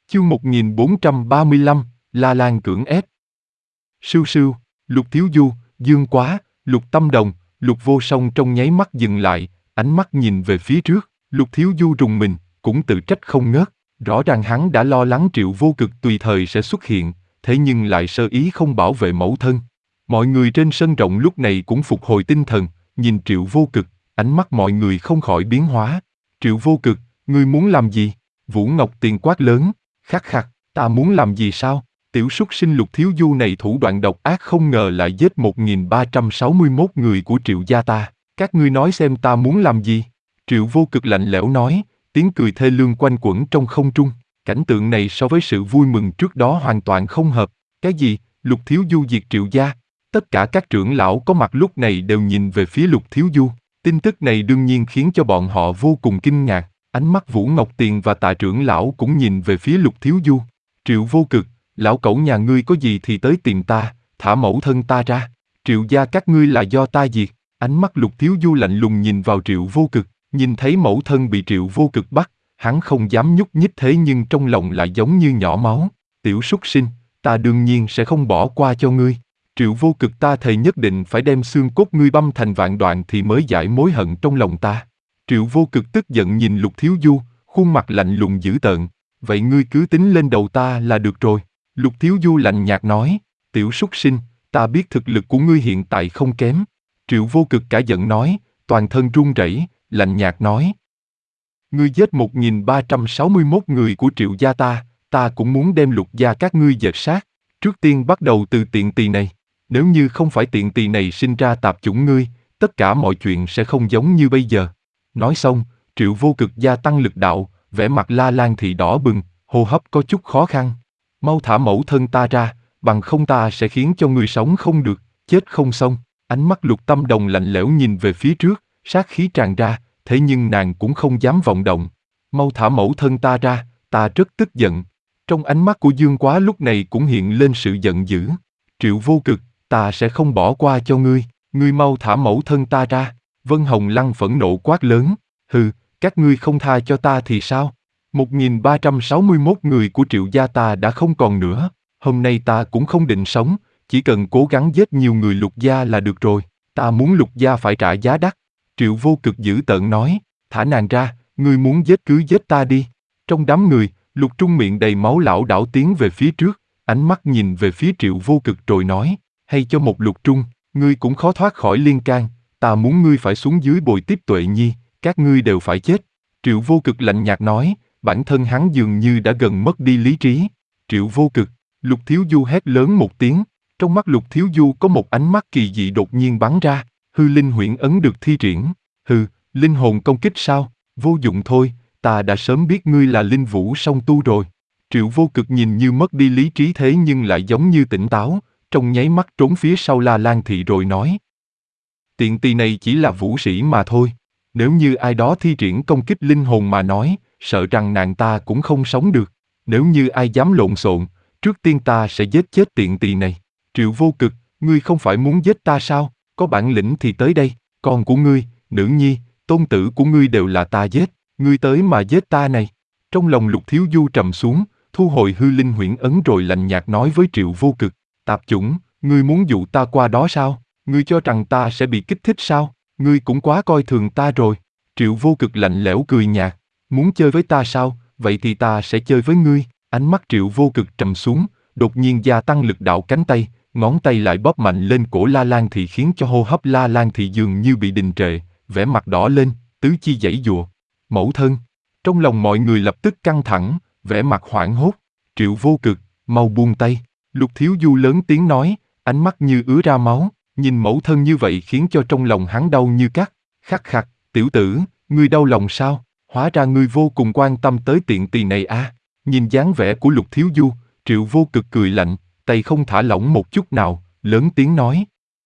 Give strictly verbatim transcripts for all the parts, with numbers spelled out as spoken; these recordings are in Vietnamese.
Chương một nghìn bốn trăm ba mươi lăm, La Lan cưỡng ép. Sưu sưu, Lục Thiếu Du, Dương Quá, Lục Tâm Đồng, Lục Vô Song trong nháy mắt dừng lại, ánh mắt nhìn về phía trước. Lục Thiếu Du rùng mình, cũng tự trách không ngớt. Rõ ràng hắn đã lo lắng Triệu Vô Cực tùy thời sẽ xuất hiện, thế nhưng lại sơ ý không bảo vệ mẫu thân. Mọi người trên sân rộng lúc này cũng phục hồi tinh thần, nhìn Triệu Vô Cực, ánh mắt mọi người không khỏi biến hóa. Triệu Vô Cực, ngươi muốn làm gì? Vũ Ngọc Tiền quát lớn. Khắc khắc, ta muốn làm gì sao? Tiểu súc sinh Lục Thiếu Du này thủ đoạn độc ác không ngờ lại giết một nghìn ba trăm sáu mươi mốt người của Triệu gia ta. Các ngươi nói xem ta muốn làm gì? Triệu Vô Cực lạnh lẽo nói, tiếng cười thê lương quanh quẩn trong không trung. Cảnh tượng này so với sự vui mừng trước đó hoàn toàn không hợp. Cái gì? Lục Thiếu Du diệt Triệu gia? Tất cả các trưởng lão có mặt lúc này đều nhìn về phía Lục Thiếu Du. Tin tức này đương nhiên khiến cho bọn họ vô cùng kinh ngạc. Ánh mắt Vũ Ngọc Tiền và Tạ trưởng lão cũng nhìn về phía Lục Thiếu Du. Triệu Vô Cực, lão cẩu nhà ngươi có gì thì tới tìm ta, thả mẫu thân ta ra. Triệu gia các ngươi là do ta diệt. Ánh mắt Lục Thiếu Du lạnh lùng nhìn vào Triệu Vô Cực, nhìn thấy mẫu thân bị Triệu Vô Cực bắt, hắn không dám nhúc nhích thế nhưng trong lòng lại giống như nhỏ máu. Tiểu súc sinh, ta đương nhiên sẽ không bỏ qua cho ngươi. Triệu Vô Cực ta thề nhất định phải đem xương cốt ngươi băm thành vạn đoạn thì mới giải mối hận trong lòng ta. Triệu Vô Cực tức giận nhìn Lục Thiếu Du, khuôn mặt lạnh lùng dữ tợn. Vậy ngươi cứ tính lên đầu ta là được rồi. Lục Thiếu Du lạnh nhạt nói, tiểu súc sinh, ta biết thực lực của ngươi hiện tại không kém. Triệu Vô Cực cả giận nói, toàn thân run rẩy, lạnh nhạt nói. Ngươi giết một nghìn ba trăm sáu mươi mốt người của Triệu gia ta, ta cũng muốn đem Lục gia các ngươi dệt sát. Trước tiên bắt đầu từ tiện tỳ này. Nếu như không phải tiện tỳ này sinh ra tạp chủng ngươi, tất cả mọi chuyện sẽ không giống như bây giờ. Nói xong, Triệu Vô Cực gia tăng lực đạo, vẻ mặt La Lan thị đỏ bừng, hô hấp có chút khó khăn. Mau thả mẫu thân ta ra, bằng không ta sẽ khiến cho người sống không được, chết không xong. Ánh mắt Lục Tâm Đồng lạnh lẽo nhìn về phía trước, sát khí tràn ra, thế nhưng nàng cũng không dám vọng động. Mau thả mẫu thân ta ra, ta rất tức giận. Trong ánh mắt của Dương Quá lúc này cũng hiện lên sự giận dữ. Triệu Vô Cực, ta sẽ không bỏ qua cho ngươi, ngươi mau thả mẫu thân ta ra. Vân Hồng Lăng phẫn nộ quát lớn, hừ, các ngươi không tha cho ta thì sao? một nghìn ba trăm sáu mươi mốt người của Triệu gia ta đã không còn nữa, hôm nay ta cũng không định sống, chỉ cần cố gắng giết nhiều người Lục gia là được rồi, ta muốn Lục gia phải trả giá đắt. Triệu Vô Cực dữ tợn nói, thả nàng ra, ngươi muốn giết cứ giết ta đi. Trong đám người, Lục Trung miệng đầy máu lảo đảo tiến về phía trước, ánh mắt nhìn về phía Triệu Vô Cực rồi nói, hay cho một Lục Trung, ngươi cũng khó thoát khỏi liên can. Ta muốn ngươi phải xuống dưới bồi tiếp Tuệ Nhi, các ngươi đều phải chết. Triệu Vô Cực lạnh nhạt nói, bản thân hắn dường như đã gần mất đi lý trí. Triệu Vô Cực, Lục Thiếu Du hét lớn một tiếng, trong mắt Lục Thiếu Du có một ánh mắt kỳ dị đột nhiên bắn ra, hư linh huyễn ấn được thi triển. Hừ, linh hồn công kích sao? Vô dụng thôi, ta đã sớm biết ngươi là linh vũ song tu rồi. Triệu Vô Cực nhìn như mất đi lý trí thế nhưng lại giống như tỉnh táo, trong nháy mắt trốn phía sau La Lan thị rồi nói. Tiện tỳ này chỉ là vũ sĩ mà thôi. Nếu như ai đó thi triển công kích linh hồn mà nói, sợ rằng nàng ta cũng không sống được. Nếu như ai dám lộn xộn, trước tiên ta sẽ giết chết tiện tỳ này. Triệu Vô Cực, ngươi không phải muốn giết ta sao? Có bản lĩnh thì tới đây, con của ngươi, nữ nhi, tôn tử của ngươi đều là ta giết, ngươi tới mà giết ta này. Trong lòng Lục Thiếu Du trầm xuống, thu hồi hư linh huyễn ấn rồi lạnh nhạt nói với Triệu Vô Cực, tạp chủng, ngươi muốn dụ ta qua đó sao? Ngươi cho rằng ta sẽ bị kích thích sao? Ngươi cũng quá coi thường ta rồi. Triệu Vô Cực lạnh lẽo cười nhạt, muốn chơi với ta sao? Vậy thì ta sẽ chơi với ngươi. Ánh mắt Triệu Vô Cực trầm xuống, đột nhiên gia tăng lực đạo cánh tay, ngón tay lại bóp mạnh lên cổ La Lan thị khiến cho hô hấp La Lan thị dường như bị đình trệ, vẻ mặt đỏ lên, tứ chi giãy giụa. Mẫu thân. Trong lòng mọi người lập tức căng thẳng, vẻ mặt hoảng hốt. Triệu Vô Cực, mau buông tay. Lục Thiếu Du lớn tiếng nói, ánh mắt như ứa ra máu. Nhìn mẫu thân như vậy khiến cho trong lòng hắn đau như cắt. Khắc khắc, tiểu tử, ngươi đau lòng sao? Hóa ra ngươi vô cùng quan tâm tới tiện tỳ này à? Nhìn dáng vẻ của Lục Thiếu Du, Triệu Vô Cực cười lạnh, tay không thả lỏng một chút nào, lớn tiếng nói.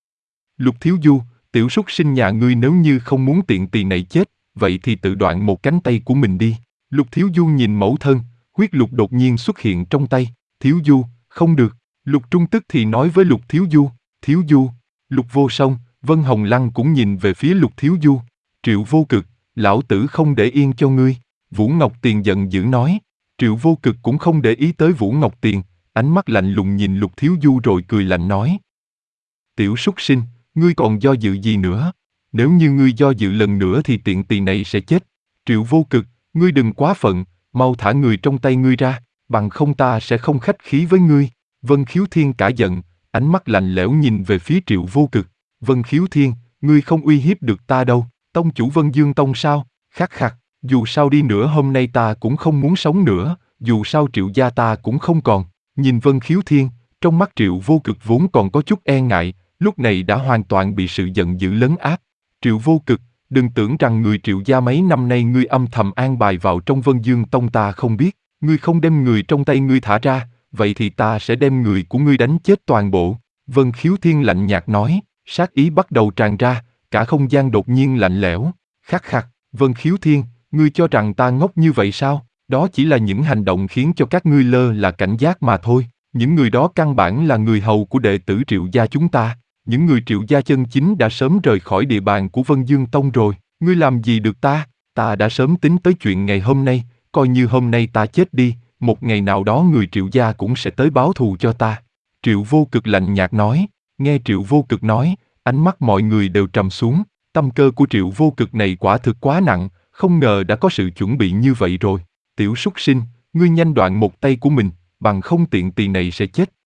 Lục Thiếu Du, tiểu súc sinh nhà ngươi nếu như không muốn tiện tỳ này chết, vậy thì tự đoạn một cánh tay của mình đi. Lục Thiếu Du nhìn mẫu thân, huyết lục đột nhiên xuất hiện trong tay. Thiếu Du, không được. Lục Trung tức thì nói với Lục Thiếu Du, Thiếu Du. Lục Vô Song, Vân Hồng Lăng cũng nhìn về phía Lục Thiếu Du. Triệu Vô Cực, lão tử không để yên cho ngươi. Vũ Ngọc Tiền giận dữ nói. Triệu Vô Cực cũng không để ý tới Vũ Ngọc Tiền, ánh mắt lạnh lùng nhìn Lục Thiếu Du rồi cười lạnh nói. Tiểu súc sinh, ngươi còn do dự gì nữa? Nếu như ngươi do dự lần nữa thì tiện tỳ này sẽ chết. Triệu Vô Cực, ngươi đừng quá phận, mau thả người trong tay ngươi ra, bằng không ta sẽ không khách khí với ngươi. Vân Khiếu Thiên cả giận, ánh mắt lạnh lẽo nhìn về phía Triệu Vô Cực. Vân Khiếu Thiên, ngươi không uy hiếp được ta đâu, tông chủ Vân Dương Tông sao? Khắc khắc, dù sao đi nữa hôm nay ta cũng không muốn sống nữa, dù sao Triệu gia ta cũng không còn. Nhìn Vân Khiếu Thiên, trong mắt Triệu Vô Cực vốn còn có chút e ngại, lúc này đã hoàn toàn bị sự giận dữ lấn áp. Triệu Vô Cực, đừng tưởng rằng người Triệu gia mấy năm nay ngươi âm thầm an bài vào trong Vân Dương Tông ta không biết, ngươi không đem người trong tay ngươi thả ra, vậy thì ta sẽ đem người của ngươi đánh chết toàn bộ. Vân Khiếu Thiên lạnh nhạt nói, sát ý bắt đầu tràn ra, cả không gian đột nhiên lạnh lẽo. Khắc khắc, Vân Khiếu Thiên, ngươi cho rằng ta ngốc như vậy sao? Đó chỉ là những hành động khiến cho các ngươi lơ là cảnh giác mà thôi. Những người đó căn bản là người hầu của đệ tử Triệu gia chúng ta. Những người Triệu gia chân chính đã sớm rời khỏi địa bàn của Vân Dương Tông rồi. Ngươi làm gì được ta? Ta đã sớm tính tới chuyện ngày hôm nay, coi như hôm nay ta chết đi, một ngày nào đó người Triệu gia cũng sẽ tới báo thù cho ta. Triệu Vô Cực lạnh nhạt nói. Nghe Triệu Vô Cực nói, ánh mắt mọi người đều trầm xuống. Tâm cơ của Triệu Vô Cực này quả thực quá nặng, không ngờ đã có sự chuẩn bị như vậy rồi. Tiểu súc sinh, ngươi nhanh đoạn một tay của mình, bằng không tiện tỳ này sẽ chết.